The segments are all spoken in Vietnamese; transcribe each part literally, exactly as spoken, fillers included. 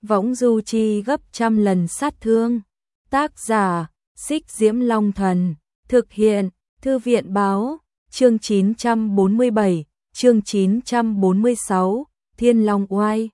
võng du chi gấp trăm lần sát thương. Tác giả, Xích Diễm Long Thần, thực hiện, Thư viện Báo, chương chín trăm bốn mươi bảy, chương chín trăm bốn mươi sáu, Thiên Long Oai.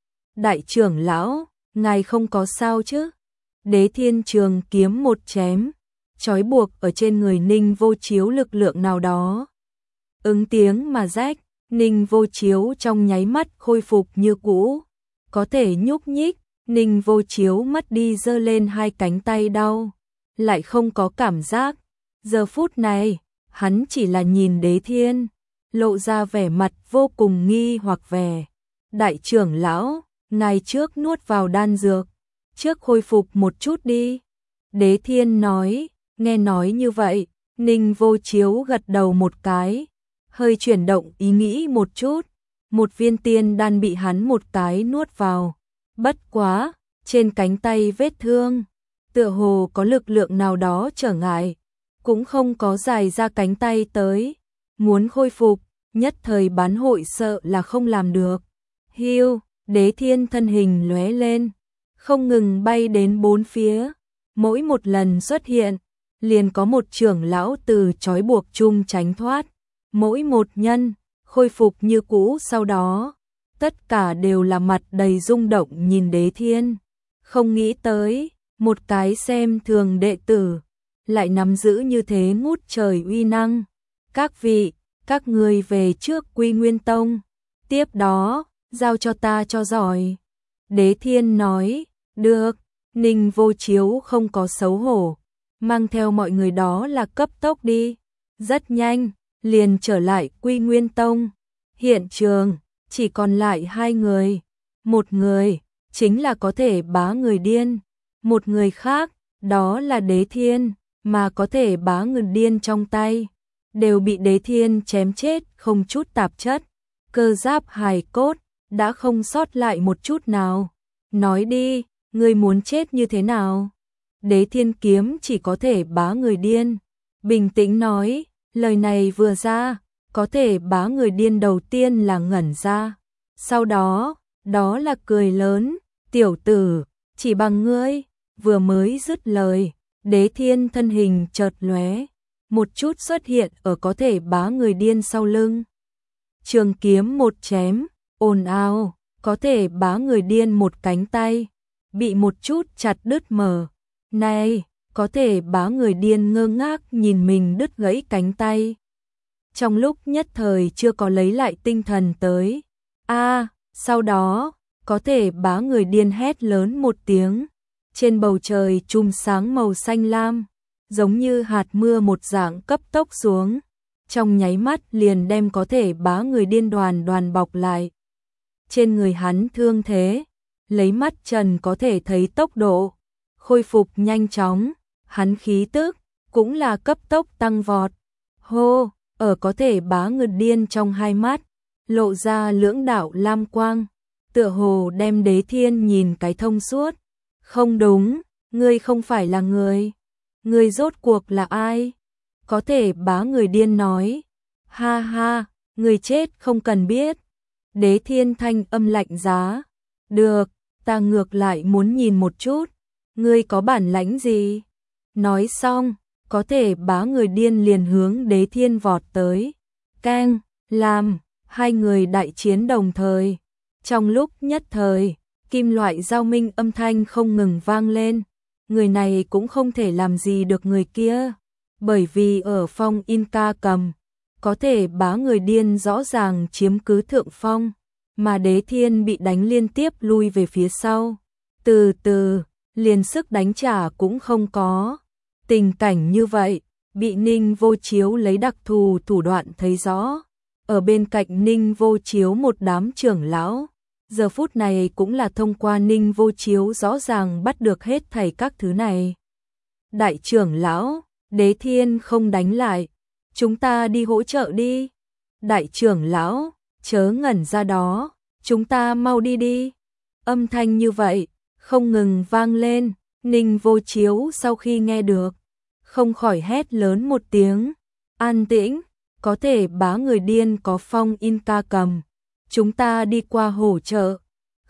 Đại trưởng lão, ngài không có sao chứ? Đế Thiên trường kiếm một chém, trói buộc ở trên người Ninh Vô Chiếu lực lượng nào đó. Ứng tiếng mà rách, Ninh Vô Chiếu trong nháy mắt khôi phục như cũ, có thể nhúc nhích. Ninh Vô Chiếu mất đi giơ lên hai cánh tay đau, lại không có cảm giác. Giờ phút này, hắn chỉ là nhìn Đế Thiên, lộ ra vẻ mặt vô cùng nghi hoặc vẻ. Đại trưởng lão, ngài trước nuốt vào đan dược, trước khôi phục một chút đi. Đế Thiên nói, nghe nói như vậy, Ninh Vô Chiếu gật đầu một cái, hơi chuyển động ý nghĩ một chút, một viên tiên đan bị hắn một cái nuốt vào. Bất quá, trên cánh tay vết thương, tựa hồ có lực lượng nào đó trở ngại, cũng không có dài ra cánh tay tới, muốn khôi phục, nhất thời bán hội sợ là không làm được. Hiu, Đế Thiên thân hình lóe lên, không ngừng bay đến bốn phía, mỗi một lần xuất hiện, liền có một trưởng lão từ trói buộc chung tránh thoát, mỗi một nhân, khôi phục như cũ sau đó. Tất cả đều là mặt đầy rung động nhìn Đế Thiên, không nghĩ tới, một cái xem thường đệ tử, lại nắm giữ như thế ngút trời uy năng. Các vị, các người về trước Quy Nguyên Tông, tiếp đó, giao cho ta cho giỏi. Đế Thiên nói, được. Ninh Vô Chiếu không có xấu hổ, mang theo mọi người đó là cấp tốc đi. Rất nhanh, liền trở lại Quy Nguyên Tông. Hiện trường chỉ còn lại hai người, một người chính là có thể bá người điên, một người khác đó là Đế Thiên, mà có thể bá người điên trong tay đều bị Đế Thiên chém chết không chút tạp chất, cơ giáp hài cốt đã không sót lại một chút nào. Nói đi, ngươi muốn chết như thế nào? Đế Thiên kiếm chỉ có thể bá người điên, bình tĩnh nói, lời này vừa ra, có thể bá người điên đầu tiên là ngẩn ra, sau đó, đó là cười lớn, tiểu tử, chỉ bằng ngươi. Vừa mới dứt lời, Đế Thiên thân hình chợt lóe, một chút xuất hiện ở có thể bá người điên sau lưng. Trường kiếm một chém, ồn ào, có thể bá người điên một cánh tay, bị một chút chặt đứt mở. Này, có thể bá người điên ngơ ngác nhìn mình đứt gãy cánh tay. Trong lúc nhất thời chưa có lấy lại tinh thần tới. A, à, sau đó, có thể bá người điên hét lớn một tiếng. Trên bầu trời chùm sáng màu xanh lam, giống như hạt mưa một dạng cấp tốc xuống. Trong nháy mắt liền đem có thể bá người điên đoàn đoàn bọc lại. Trên người hắn thương thế, lấy mắt trần có thể thấy tốc độ, khôi phục nhanh chóng, hắn khí tức, cũng là cấp tốc tăng vọt. Hô! Ở có thể bá người điên trong hai mắt, lộ ra lưỡng đạo lam quang, tựa hồ đem Đế Thiên nhìn cái thông suốt. Không đúng, ngươi không phải là người. Ngươi rốt cuộc là ai? Có thể bá người điên nói. Ha ha, người chết không cần biết. Đế Thiên thanh âm lạnh giá. Được, ta ngược lại muốn nhìn một chút. Ngươi có bản lãnh gì? Nói xong, có thể bá người điên liền hướng Đế Thiên vọt tới. Keng, làm, hai người đại chiến đồng thời. Trong lúc nhất thời, kim loại giao minh âm thanh không ngừng vang lên. Người này cũng không thể làm gì được người kia, bởi vì ở phong Inca cầm, có thể bá người điên rõ ràng chiếm cứ thượng phong, mà Đế Thiên bị đánh liên tiếp lui về phía sau. Từ từ, liền sức đánh trả cũng không có. Tình cảnh như vậy, bị Ninh Vô Chiếu lấy đặc thù thủ đoạn thấy rõ. Ở bên cạnh Ninh Vô Chiếu một đám trưởng lão, giờ phút này cũng là thông qua Ninh Vô Chiếu rõ ràng bắt được hết thảy các thứ này. Đại trưởng lão, Đế Thiên không đánh lại, chúng ta đi hỗ trợ đi. Đại trưởng lão, chớ ngẩn ra đó, chúng ta mau đi đi. Âm thanh như vậy, không ngừng vang lên, Ninh Vô Chiếu sau khi nghe được, không khỏi hét lớn một tiếng, an tĩnh, có thể bá người điên có phong Inca cầm, chúng ta đi qua hỗ trợ.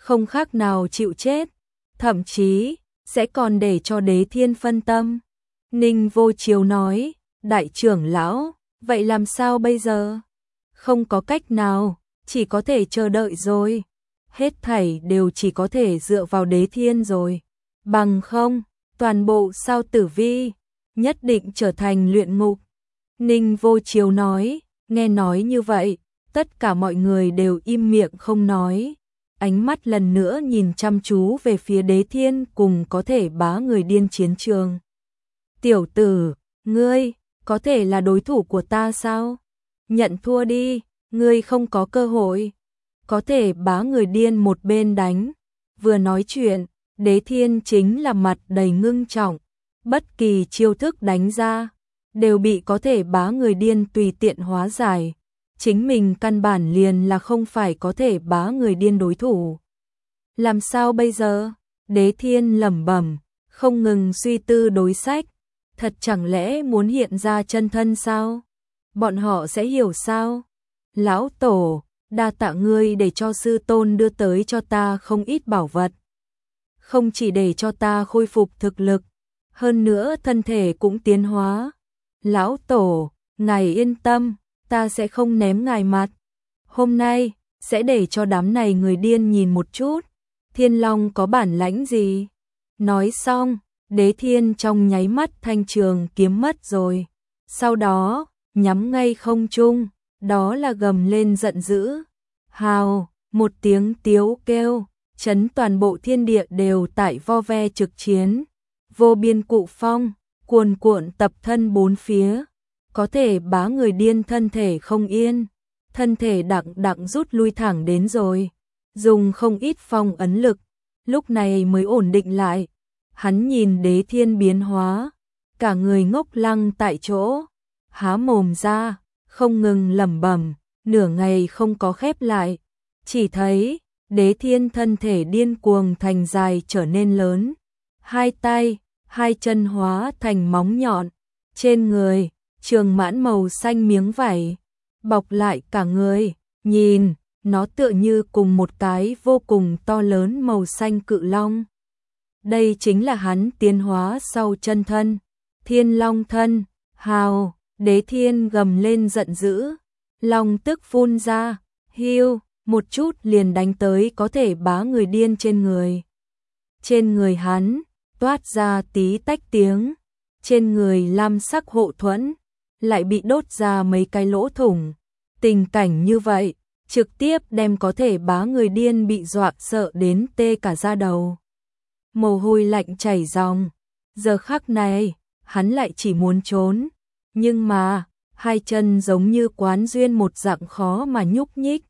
không khác nào chịu chết, thậm chí sẽ còn để cho Đế Thiên phân tâm. Ninh Vô Chiếu nói, đại trưởng lão, vậy làm sao bây giờ? Không có cách nào, chỉ có thể chờ đợi rồi. Hết thảy đều chỉ có thể dựa vào Đế Thiên rồi. Bằng không, toàn bộ Sao Tử Vi nhất định trở thành luyện ngục. Ninh Vô Chiếu nói, nghe nói như vậy, tất cả mọi người đều im miệng không nói. Ánh mắt lần nữa nhìn chăm chú về phía Đế Thiên cùng có thể bá người điên chiến trường. Tiểu tử, ngươi, có thể là đối thủ của ta sao? Nhận thua đi, ngươi không có cơ hội. Có thể bá người điên một bên đánh. Vừa nói chuyện, Đế Thiên chính là mặt đầy ngưng trọng. Bất kỳ chiêu thức đánh ra, đều bị có thể bá người điên tùy tiện hóa giải. Chính mình căn bản liền là không phải có thể bá người điên đối thủ. Làm sao bây giờ? Đế Thiên lẩm bẩm, không ngừng suy tư đối sách. Thật chẳng lẽ muốn hiện ra chân thân sao? Bọn họ sẽ hiểu sao? Lão Tổ, đa tạ ngươi để cho sư tôn đưa tới cho ta không ít bảo vật. Không chỉ để cho ta khôi phục thực lực, hơn nữa thân thể cũng tiến hóa. Lão Tổ, ngài yên tâm, ta sẽ không ném ngài mặt. Hôm nay, sẽ để cho đám này người điên nhìn một chút. Thiên Long có bản lãnh gì? Nói xong, Đế Thiên trong nháy mắt thanh trường kiếm mất rồi. Sau đó, nhắm ngay không trung, đó là gầm lên giận dữ. Hào, một tiếng tiếu kêu, chấn toàn bộ thiên địa đều tại vo ve trực chiến. Vô biên cụ phong, cuồn cuộn tập thân bốn phía. Có thể bá người điên thân thể không yên. Thân thể đặng đặng rút lui thẳng đến rồi. Dùng không ít phong ấn lực. Lúc này mới ổn định lại. Hắn nhìn Đế Thiên biến hóa. Cả người ngốc lăng tại chỗ. Há mồm ra, không ngừng lẩm bẩm, nửa ngày không có khép lại. Chỉ thấy, Đế Thiên thân thể điên cuồng thành dài trở nên lớn. Hai tay, hai chân hóa thành móng nhọn. Trên người, trường mãn màu xanh miếng vảy. Bọc lại cả người, nhìn, nó tựa như cùng một cái vô cùng to lớn màu xanh cự long. Đây chính là hắn tiến hóa sau chân thân. Thiên Long thân, hào. Đế Thiên gầm lên giận dữ, long tức phun ra, hiu, một chút liền đánh tới có thể bá người điên trên người. Trên người hắn, toát ra tí tách tiếng, trên người lam sắc hộ thuẫn, lại bị đốt ra mấy cái lỗ thủng. Tình cảnh như vậy, trực tiếp đem có thể bá người điên bị dọa sợ đến tê cả da đầu. Mồ hôi lạnh chảy ròng, giờ khắc này, hắn lại chỉ muốn trốn. Nhưng mà, hai chân giống như quán duyên một dạng khó mà nhúc nhích.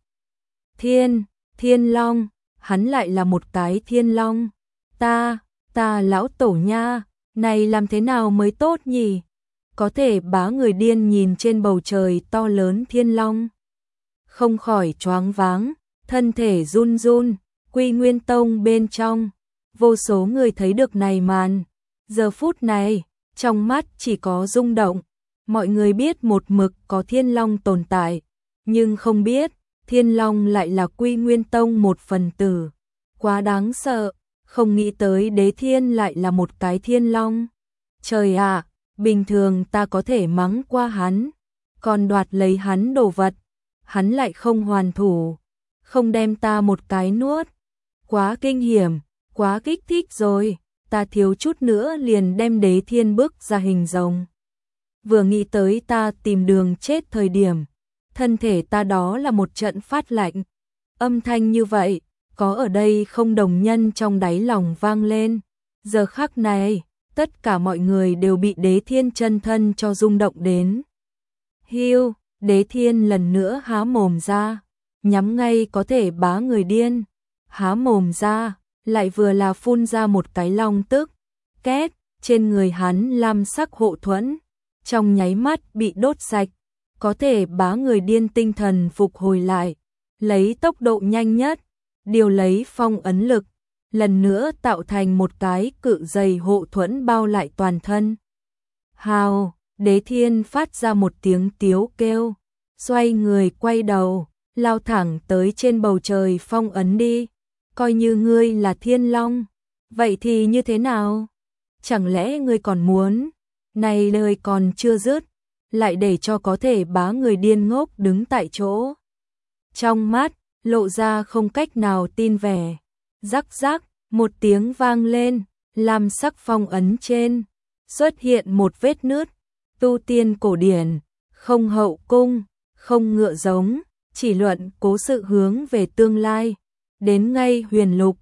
Thiên, Thiên Long, hắn lại là một cái Thiên Long. Ta, ta lão tổ nha, này làm thế nào mới tốt nhỉ? Có thể bá người điên nhìn trên bầu trời to lớn Thiên Long. Không khỏi choáng váng, thân thể run run, Quy Nguyên Tông bên trong. Vô số người thấy được này màn. Giờ phút này, trong mắt chỉ có rung động. Mọi người biết một mực có Thiên Long tồn tại, nhưng không biết Thiên Long lại là Quy Nguyên Tông một phần tử. Quá đáng sợ, không nghĩ tới Đế Thiên lại là một cái Thiên Long. Trời ạ, bình thường ta có thể mắng qua hắn, còn đoạt lấy hắn đồ vật, hắn lại không hoàn thủ, không đem ta một cái nuốt. Quá kinh hiểm, quá kích thích rồi, ta thiếu chút nữa liền đem Đế Thiên bức ra hình rồng. Vừa nghĩ tới ta tìm đường chết thời điểm, thân thể ta đó là một trận phát lạnh. Âm thanh như vậy, có ở đây không đồng nhân trong đáy lòng vang lên. Giờ khắc này, tất cả mọi người đều bị Đế Thiên chân thân cho rung động đến. Hiu, Đế Thiên lần nữa há mồm ra, nhắm ngay có thể bá người điên. Há mồm ra, lại vừa là phun ra một cái long tức. Két, trên người hắn lam sắc hộ thuẫn. Trong nháy mắt bị đốt sạch, có thể bá người điên tinh thần phục hồi lại, lấy tốc độ nhanh nhất, điều lấy phong ấn lực, lần nữa tạo thành một cái cự dày hộ thuẫn bao lại toàn thân. Hào, Đế Thiên phát ra một tiếng tiếu kêu, xoay người quay đầu, lao thẳng tới trên bầu trời phong ấn đi. coi như ngươi là thiên long, vậy thì như thế nào? Chẳng lẽ ngươi còn muốn, này lời còn chưa dứt, lại để cho có thể bá người điên ngốc đứng tại chỗ. Trong mắt, lộ ra không cách nào tin vẻ. Rắc rắc, một tiếng vang lên, làm sắc phong ấn trên, xuất hiện một vết nứt. Tu tiên cổ điển, không hậu cung, không ngựa giống, chỉ luận cố sự hướng về tương lai. Đến ngay huyền lục,